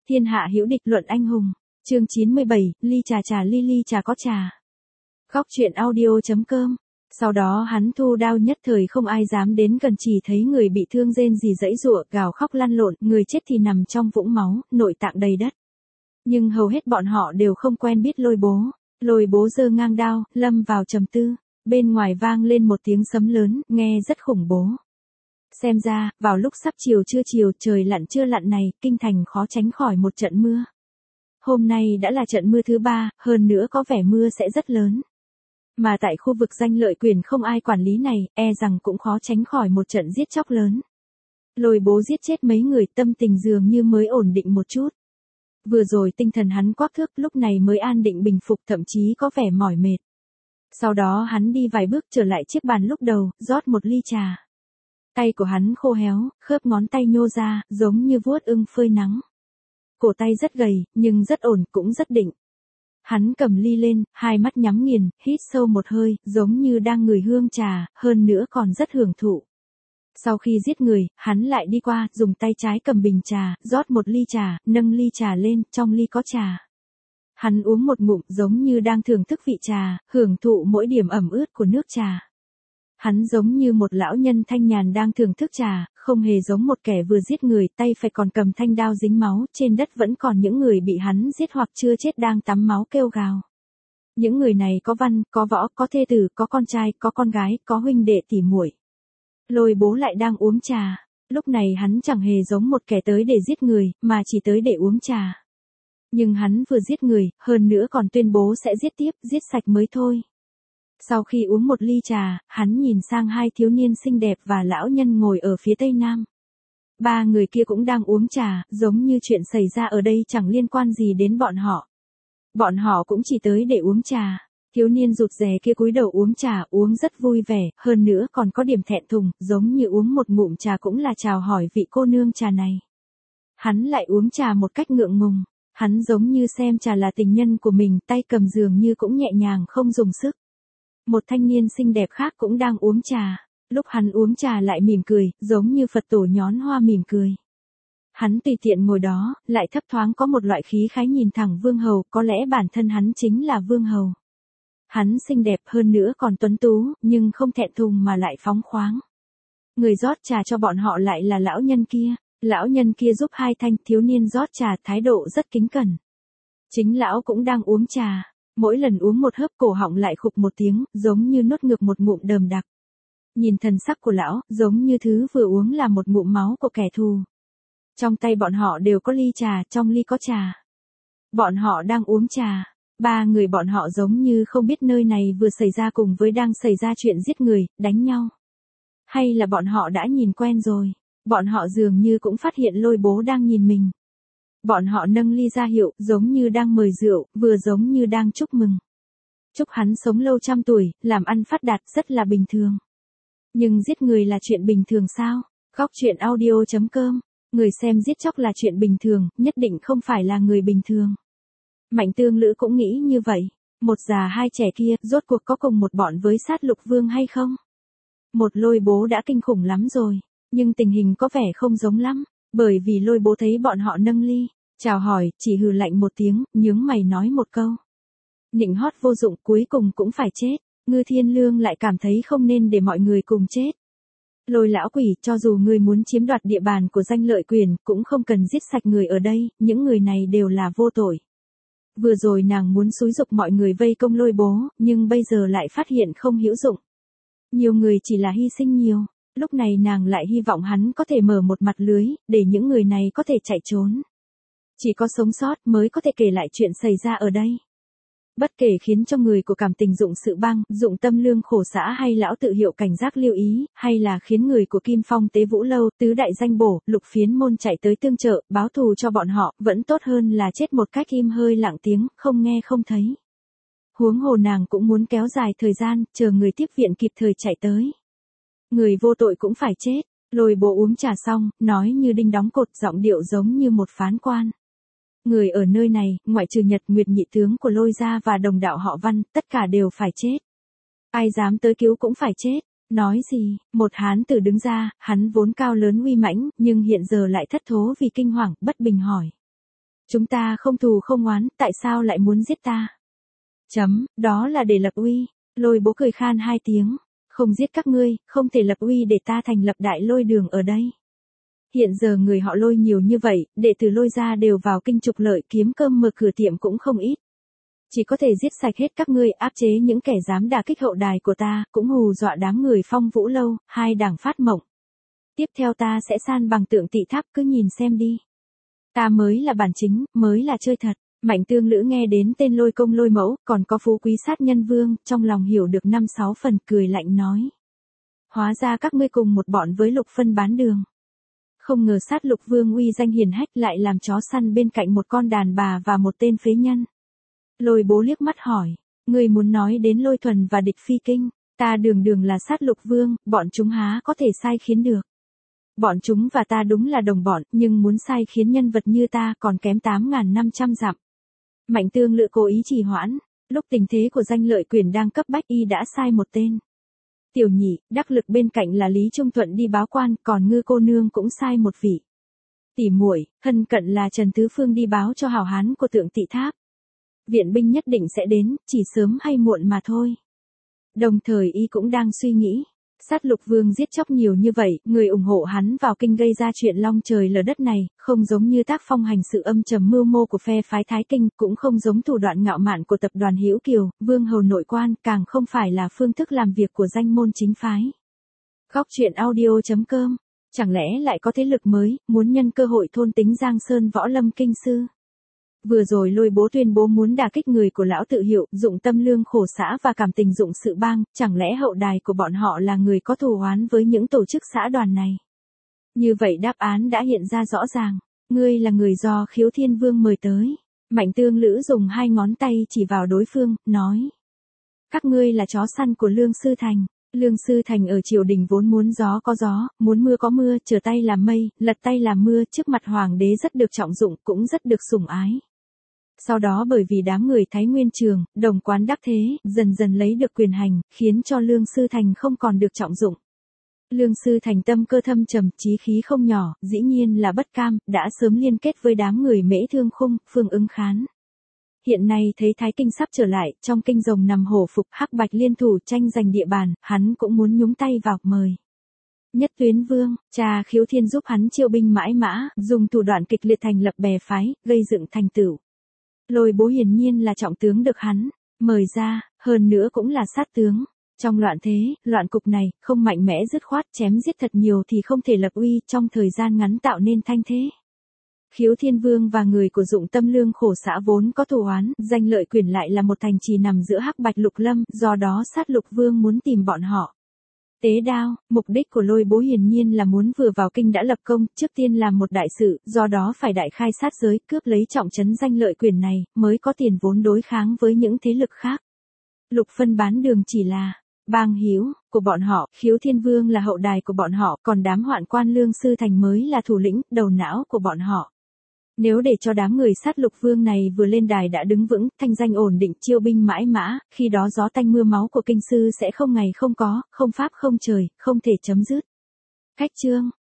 Thiên hạ hữu địch luận anh hùng. Chương 97, ly trà ly trà có trà. Góc truyện audio.com. Sau đó hắn thu đao, nhất thời không ai dám đến gần, chỉ thấy người bị thương rên rỉ giãy giụa, gào khóc lăn lộn, người chết thì nằm trong vũng máu, nội tạng đầy đất. Nhưng hầu hết bọn họ đều không quen biết Lôi Bố. Lôi Bố giơ ngang đao, lâm vào trầm tư. Bên ngoài vang lên một tiếng sấm lớn, nghe rất khủng bố. Xem ra, vào lúc sắp chiều trời lặn chưa lặn này, kinh thành khó tránh khỏi một trận mưa. Hôm nay đã là trận mưa thứ 3, hơn nữa có vẻ mưa sẽ rất lớn. Mà tại khu vực Danh Lợi Quyền không ai quản lý này, e rằng cũng khó tránh khỏi một trận giết chóc lớn. Lôi Bố giết chết mấy người, tâm tình dường như mới ổn định một chút. Vừa rồi tinh thần hắn quắc thước, lúc này mới an định bình phục, thậm chí có vẻ mỏi mệt. Sau đó hắn đi vài bước trở lại chiếc bàn lúc đầu, rót một ly trà. Tay của hắn khô héo, khớp ngón tay nhô ra, giống như vuốt ưng phơi nắng. Cổ tay rất gầy, nhưng rất ổn, cũng rất định. Hắn cầm ly lên, hai mắt nhắm nghiền, hít sâu một hơi, giống như đang ngửi hương trà, hơn nữa còn rất hưởng thụ. Sau khi giết người, hắn lại đi qua, dùng tay trái cầm bình trà, rót một ly trà, nâng ly trà lên, trong ly có trà. Hắn uống một ngụm, giống như đang thưởng thức vị trà, hưởng thụ mỗi điểm ẩm ướt của nước trà. Hắn giống như một lão nhân thanh nhàn đang thưởng thức trà, không hề giống một kẻ vừa giết người, tay phải còn cầm thanh đao dính máu, trên đất vẫn còn những người bị hắn giết hoặc chưa chết đang tắm máu kêu gào. Những người này có văn, có võ, có thê tử, có con trai, có con gái, có huynh đệ tỉ muội. Lôi Bố lại đang uống trà, lúc này hắn chẳng hề giống một kẻ tới để giết người, mà chỉ tới để uống trà. Nhưng hắn vừa giết người, hơn nữa còn tuyên bố sẽ giết tiếp, giết sạch mới thôi. Sau khi uống một ly trà, hắn nhìn sang hai thiếu niên xinh đẹp và lão nhân ngồi ở phía tây nam. Ba người kia cũng đang uống trà, giống như chuyện xảy ra ở đây chẳng liên quan gì đến bọn họ. Bọn họ cũng chỉ tới để uống trà. Thiếu niên rụt rè kia cúi đầu uống trà, uống rất vui vẻ, hơn nữa còn có điểm thẹn thùng, giống như uống một ngụm trà cũng là chào hỏi vị cô nương trà này. Hắn lại uống trà một cách ngượng ngùng. Hắn giống như xem trà là tình nhân của mình, tay cầm dường như cũng nhẹ nhàng không dùng sức. Một thanh niên xinh đẹp khác cũng đang uống trà. Lúc hắn uống trà lại mỉm cười, giống như Phật tổ nhón hoa mỉm cười. Hắn tùy tiện ngồi đó, lại thấp thoáng có một loại khí khái nhìn thẳng Vương Hầu, có lẽ bản thân hắn chính là Vương Hầu. Hắn xinh đẹp hơn nữa còn tuấn tú, nhưng không thẹn thùng mà lại phóng khoáng. Người rót trà cho bọn họ lại là lão nhân kia. Lão nhân kia giúp hai thanh thiếu niên rót trà, thái độ rất kính cẩn. Chính lão cũng đang uống trà. Mỗi lần uống một hớp cổ họng lại khục một tiếng, giống như nuốt ngược một ngụm đờm đặc. Nhìn thần sắc của lão, giống như thứ vừa uống là một ngụm máu của kẻ thù. Trong tay bọn họ đều có ly trà, trong ly có trà. Bọn họ đang uống trà. Ba người bọn họ giống như không biết nơi này vừa xảy ra cùng với đang xảy ra chuyện giết người, đánh nhau. Hay là bọn họ đã nhìn quen rồi. Bọn họ dường như cũng phát hiện Lôi Bố đang nhìn mình. Bọn họ nâng ly ra hiệu, giống như đang mời rượu, vừa giống như đang chúc mừng. Chúc hắn sống lâu trăm tuổi, làm ăn phát đạt, rất là bình thường. Nhưng giết người là chuyện bình thường sao? Góc truyện audio.com. Người xem giết chóc là chuyện bình thường, nhất định không phải là người bình thường. Mạnh Tương Lữ cũng nghĩ như vậy. Một già hai trẻ kia, rốt cuộc có cùng một bọn với Sát Lục Vương hay không? Một Lôi Bố đã kinh khủng lắm rồi. Nhưng tình hình có vẻ không giống lắm, bởi vì Lôi Bố thấy bọn họ nâng ly, chào hỏi, chỉ hừ lạnh một tiếng, nhướng mày nói một câu. Nịnh hót vô dụng, cuối cùng cũng phải chết. Ngư Thiên Lương lại cảm thấy không nên để mọi người cùng chết. Lôi lão quỷ, cho dù ngươi muốn chiếm đoạt địa bàn của Danh Lợi Quyền, cũng không cần giết sạch người ở đây, những người này đều là vô tội. Vừa rồi nàng muốn xúi giục mọi người vây công Lôi Bố, nhưng bây giờ lại phát hiện không hữu dụng. Nhiều người chỉ là hy sinh nhiều. Lúc này nàng lại hy vọng hắn có thể mở một mặt lưới, để những người này có thể chạy trốn. Chỉ có sống sót mới có thể kể lại chuyện xảy ra ở đây. Bất kể khiến cho người của Cảm Tình Dụng Sự Bang, Dụng Tâm Lương Khổ Xã hay Lão Tự Hiệu cảnh giác lưu ý, hay là khiến người của Kim Phong Tế Vũ Lâu, Tứ Đại Danh Bổ, Lục Phiến Môn chạy tới tương trợ, báo thù cho bọn họ, vẫn tốt hơn là chết một cách im hơi lặng tiếng, không nghe không thấy. Huống hồ nàng cũng muốn kéo dài thời gian, chờ người tiếp viện kịp thời chạy tới. Người vô tội cũng phải chết. Lôi Bố uống trà xong, nói như đinh đóng cột, giọng điệu giống như một phán quan. Người ở nơi này, ngoại trừ Nhật Nguyệt nhị tướng của Lôi gia và đồng đạo họ Văn, tất cả đều phải chết. Ai dám tới cứu cũng phải chết. Nói gì? Một hán tử đứng ra, hắn vốn cao lớn uy mãnh, nhưng hiện giờ lại thất thố vì kinh hoàng, bất bình hỏi. Chúng ta không thù không oán, tại sao lại muốn giết ta? Đó là để lập uy. Lôi bố cười khan hai tiếng. Không giết các ngươi, không thể lập uy để ta thành lập đại lôi đường ở đây. Hiện giờ người họ Lôi nhiều như vậy, đệ tử Lôi gia đều vào kinh trục lợi, kiếm cơm mở cửa tiệm cũng không ít. Chỉ có thể giết sạch hết các ngươi, áp chế những kẻ dám đả kích hậu đài của ta, cũng hù dọa đám người Phong Vũ Lâu, hai đảng phát mộng. Tiếp theo ta sẽ san bằng Tượng Tỵ Tháp, cứ nhìn xem đi. Ta mới là bản chính, mới là chơi thật. Mạnh Tương Lữ nghe đến tên Lôi Công Lôi Mẫu, còn có Phú Quý Sát Nhân Vương, trong lòng hiểu được 5-6 phần, cười lạnh nói. Hóa ra các ngươi cùng một bọn với Lục Phân bán đường. Không ngờ Sát Lục Vương uy danh hiển hách lại làm chó săn bên cạnh một con đàn bà và một tên phế nhân. Lôi bố liếc mắt hỏi, ngươi muốn nói đến Lôi Thuần và Địch Phi Kinh, ta đường là Sát Lục Vương, bọn chúng há có thể sai khiến được. Bọn chúng và ta đúng là đồng bọn, nhưng muốn sai khiến nhân vật như ta còn kém 8.500 dặm. Mạnh Tương Lữ cố ý trì hoãn, lúc tình thế của Danh Lợi Quyền đang cấp bách y đã sai một tên. Tiểu nhị, đắc lực bên cạnh là Lý Trung Thuận đi báo quan, còn Ngư cô nương cũng sai một vị. Tỷ muội, thân cận là Trần Tứ Phương đi báo cho hảo hán của Tượng Tỵ Tháp. Viện binh nhất định sẽ đến, chỉ sớm hay muộn mà thôi. Đồng thời y cũng đang suy nghĩ. Sát Lục Vương giết chóc nhiều như vậy, người ủng hộ hắn vào kinh gây ra chuyện long trời lở đất này, không giống như tác phong hành sự âm trầm mưu mô của phe phái Thái Kinh, cũng không giống thủ đoạn ngạo mạn của tập đoàn Hữu Kiều, vương hầu nội quan, càng không phải là phương thức làm việc của danh môn chính phái. Góc truyện audio.com. Chẳng lẽ lại có thế lực mới, muốn nhân cơ hội thôn tính Giang Sơn Võ Lâm Kinh sư? Vừa rồi Lôi bố tuyên bố muốn đả kích người của lão Tự Hiệu, dụng tâm lương khổ xã và cảm tình dụng sự bang, chẳng lẽ hậu đài của bọn họ là người có thù oán với những tổ chức xã đoàn này? Như vậy đáp án đã hiện ra rõ ràng, ngươi là người do Khiếu Thiên Vương mời tới. Mạnh Tương Lữ dùng hai ngón tay chỉ vào đối phương, nói. Các ngươi là chó săn của Lương Sư Thành. Lương Sư Thành ở triều đình vốn muốn gió có gió, muốn mưa có mưa, trở tay làm mây, lật tay làm mưa, trước mặt hoàng đế rất được trọng dụng, cũng rất được sủng ái. Sau đó bởi vì đám người Thái Nguyên Trường, Đồng Quán đắc thế, dần dần lấy được quyền hành, khiến cho Lương Sư Thành không còn được trọng dụng. Lương Sư Thành tâm cơ thâm trầm, chí khí không nhỏ, dĩ nhiên là bất cam, đã sớm liên kết với đám người Mễ Thương Khung, Phương Ứng Khán. Hiện nay thấy Thái Kinh sắp trở lại, trong kinh rồng nằm hổ phục, Hắc Bạch liên thủ tranh giành địa bàn, hắn cũng muốn nhúng tay vào, mời. Nhất Tuyến Vương, cha Khiếu Thiên giúp hắn chiêu binh mãi mã, dùng thủ đoạn kịch liệt thành lập bè phái, gây dựng thành tựu. Lôi bố hiển nhiên là trọng tướng được hắn mời ra, hơn nữa cũng là sát tướng. Trong loạn thế, loạn cục này, không mạnh mẽ dứt khoát, chém giết thật nhiều thì không thể lập uy, trong thời gian ngắn tạo nên thanh thế. Khiếu Thiên Vương và người của dụng tâm lương khổ xã vốn có thù oán, Danh Lợi Quyền lại là một thành trì nằm giữa Hắc Bạch Lục Lâm, do đó Sát Lục Vương muốn tìm bọn họ. Tế đao, mục đích của Lôi bố hiển nhiên là muốn vừa vào kinh đã lập công, trước tiên làm một đại sự, do đó phải đại khai sát giới, cướp lấy trọng trấn Danh Lợi Quyền này, mới có tiền vốn đối kháng với những thế lực khác. Lục Phân bán đường chỉ là bang hữu của bọn họ, Khiếu Thiên Vương là hậu đài của bọn họ, còn đám hoạn quan Lương Sư Thành mới là thủ lĩnh, đầu não của bọn họ. Nếu để cho đám người Sát Lục Vương này vừa lên đài đã đứng vững, thanh danh ổn định, chiêu binh mãi mã, khi đó gió tanh mưa máu của kinh sư sẽ không ngày không có, không pháp không trời, không thể chấm dứt. Khách chương,